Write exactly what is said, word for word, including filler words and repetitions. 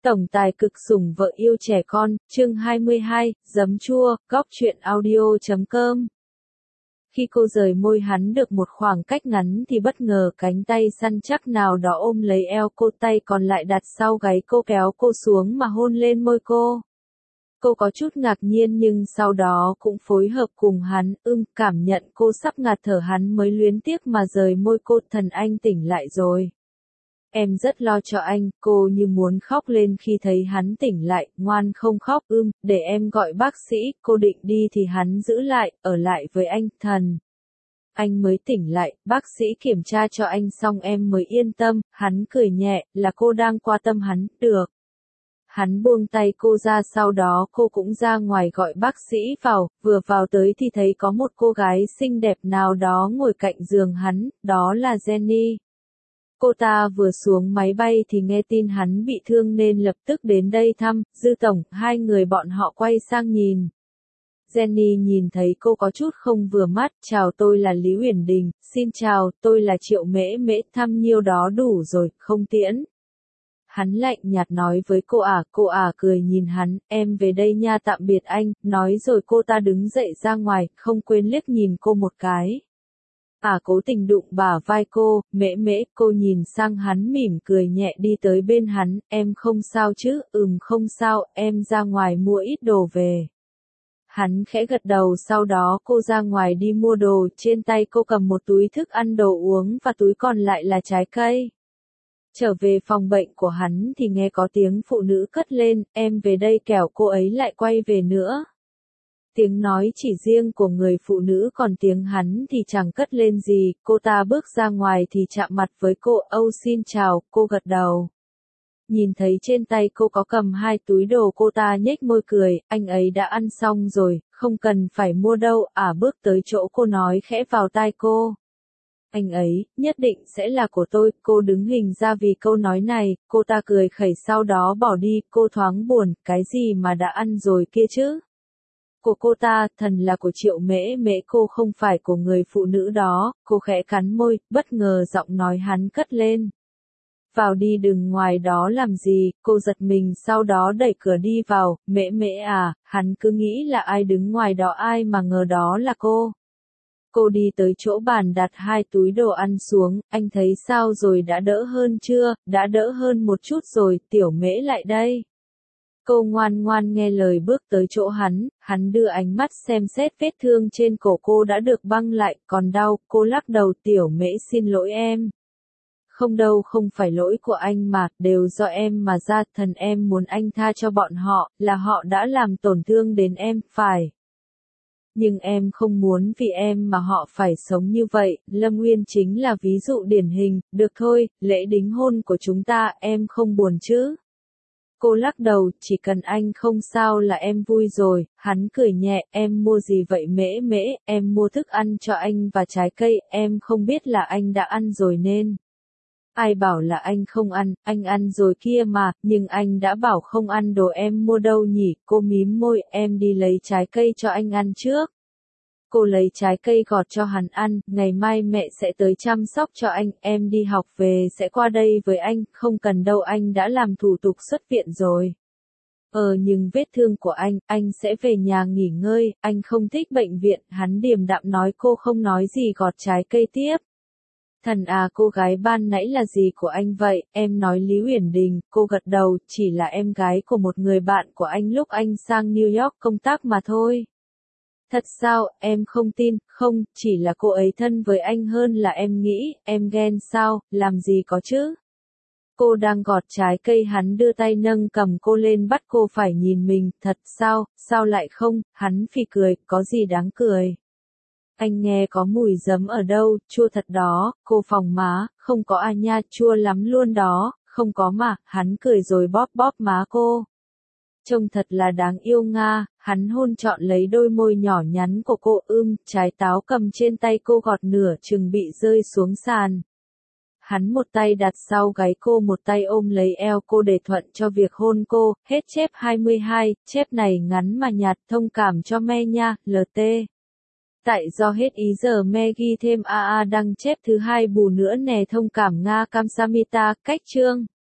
Tổng tài cực sủng vợ yêu trẻ con, chương hai mươi hai, giấm chua, góc truyện audio chấm com. Khi cô rời môi hắn được một khoảng cách ngắn thì bất ngờ cánh tay săn chắc nào đó ôm lấy eo cô, tay còn lại đặt sau gáy cô, kéo cô xuống mà hôn lên môi cô. Cô có chút ngạc nhiên nhưng sau đó cũng phối hợp cùng hắn, ưm, cảm nhận cô sắp ngạt thở hắn mới luyến tiếc mà rời môi cô. Thần anh tỉnh lại rồi. Em rất lo cho anh, cô như muốn khóc lên khi thấy hắn tỉnh lại, ngoan không khóc, ưm, để em gọi bác sĩ. Cô định đi thì hắn giữ lại, ở lại với anh. Thần anh mới tỉnh lại, bác sĩ kiểm tra cho anh xong em mới yên tâm. Hắn cười nhẹ, là cô đang quan tâm hắn, được. Hắn buông tay cô ra, sau đó cô cũng ra ngoài gọi bác sĩ vào, vừa vào tới thì thấy có một cô gái xinh đẹp nào đó ngồi cạnh giường hắn, đó là Jenny. Cô ta vừa xuống máy bay thì nghe tin hắn bị thương nên lập tức đến đây thăm. Dư tổng, hai người bọn họ quay sang nhìn. Jenny nhìn thấy cô có chút không vừa mắt, chào, tôi là Lý Uyển Đình. Xin chào, tôi là Triệu Mễ Mễ, thăm nhiêu đó đủ rồi, không tiễn. Hắn lạnh nhạt nói với cô ả, cô ả cười nhìn hắn, em về đây nha, tạm biệt anh, nói rồi cô ta đứng dậy ra ngoài, không quên liếc nhìn cô một cái. À cố tình đụng bả vai cô, Mễ Mễ, cô nhìn sang hắn mỉm cười nhẹ đi tới bên hắn, em không sao chứ, ừm không sao, em ra ngoài mua ít đồ về. Hắn khẽ gật đầu, sau đó cô ra ngoài đi mua đồ, trên tay cô cầm một túi thức ăn đồ uống và túi còn lại là trái cây. Trở về phòng bệnh của hắn thì nghe có tiếng phụ nữ cất lên, em về đây kẻo cô ấy lại quay về nữa. Tiếng nói chỉ riêng của người phụ nữ, còn tiếng hắn thì chẳng cất lên gì. Cô ta bước ra ngoài thì chạm mặt với cô, âu xin chào, cô gật đầu. Nhìn thấy trên tay cô có cầm hai túi đồ, cô ta nhếch môi cười, anh ấy đã ăn xong rồi, không cần phải mua đâu. À bước tới chỗ cô nói khẽ vào tai cô. Anh ấy, nhất định sẽ là của tôi. Cô đứng hình ra vì câu nói này, cô ta cười khẩy sau đó bỏ đi. Cô thoáng buồn, cái gì mà đã ăn rồi kia chứ? Của cô ta, thần là của Triệu Mễ Mễ, cô không phải của người phụ nữ đó. Cô khẽ cắn môi, bất ngờ giọng nói hắn cất lên. Vào đi, đừng ngoài đó làm gì. Cô giật mình sau đó đẩy cửa đi vào. Mễ Mễ à, hắn cứ nghĩ là ai đứng ngoài đó, ai mà ngờ đó là cô. Cô đi tới chỗ bàn đặt hai túi đồ ăn xuống, anh thấy sao rồi, đã đỡ hơn chưa? Đã đỡ hơn một chút rồi, Tiểu Mễ lại đây. Cô ngoan ngoan nghe lời bước tới chỗ hắn, hắn đưa ánh mắt xem xét vết thương trên cổ cô đã được băng lại, còn đau. Cô lắc đầu, Tiểu Mễ xin lỗi em. Không đâu, không phải lỗi của anh mà, đều do em mà ra. Thần em muốn anh tha cho bọn họ, là họ đã làm tổn thương đến em, phải. Nhưng em không muốn vì em mà họ phải sống như vậy. Lâm Nguyên chính là ví dụ điển hình. Được thôi, lễ đính hôn của chúng ta, em không buồn chứ? Cô lắc đầu, chỉ cần anh không sao là em vui rồi. Hắn cười nhẹ, em mua gì vậy Mễ Mễ? Em mua thức ăn cho anh và trái cây, em không biết là anh đã ăn rồi nên. Ai bảo là anh không ăn, anh ăn rồi kia mà, nhưng anh đã bảo không ăn đồ em mua đâu nhỉ? Cô mím môi, em đi lấy trái cây cho anh ăn trước. Cô lấy trái cây gọt cho hắn ăn, ngày mai mẹ sẽ tới chăm sóc cho anh, em đi học về sẽ qua đây với anh, không cần đâu, anh đã làm thủ tục xuất viện rồi. Ờ nhưng vết thương của anh, anh sẽ về nhà nghỉ ngơi, anh không thích bệnh viện. Hắn điềm đạm nói. Cô không nói gì, gọt trái cây tiếp. Thần à, cô gái ban nãy là gì của anh vậy? Em nói Lý Uyển Đình. Cô gật đầu, chỉ là em gái của một người bạn của anh lúc anh sang New York công tác mà thôi. Thật sao, em không tin, không, chỉ là cô ấy thân với anh hơn là em nghĩ, em ghen sao, làm gì có chứ? Cô đang gọt trái cây, hắn đưa tay nâng cầm cô lên bắt cô phải nhìn mình, thật sao, sao lại không? Hắn phì cười, có gì đáng cười? Anh nghe có mùi giấm ở đâu, chua thật đó. Cô phòng má, không có à nha, chua lắm luôn đó. Không có mà. Hắn cười rồi bóp bóp má cô. Trông thật là đáng yêu nga. Hắn hôn trọn lấy đôi môi nhỏ nhắn của cô, ưm, trái táo cầm trên tay cô gọt nửa chừng bị rơi xuống sàn. Hắn một tay đặt sau gáy cô, một tay ôm lấy eo cô để thuận cho việc hôn cô. Hết chép hai mươi hai, chép này ngắn mà nhạt, thông cảm cho me nha, lờ tê. Tại do hết ý giờ me ghi thêm a a đăng chép thứ hai bù nữa nè, thông cảm Nga Kamsamita, cách chương.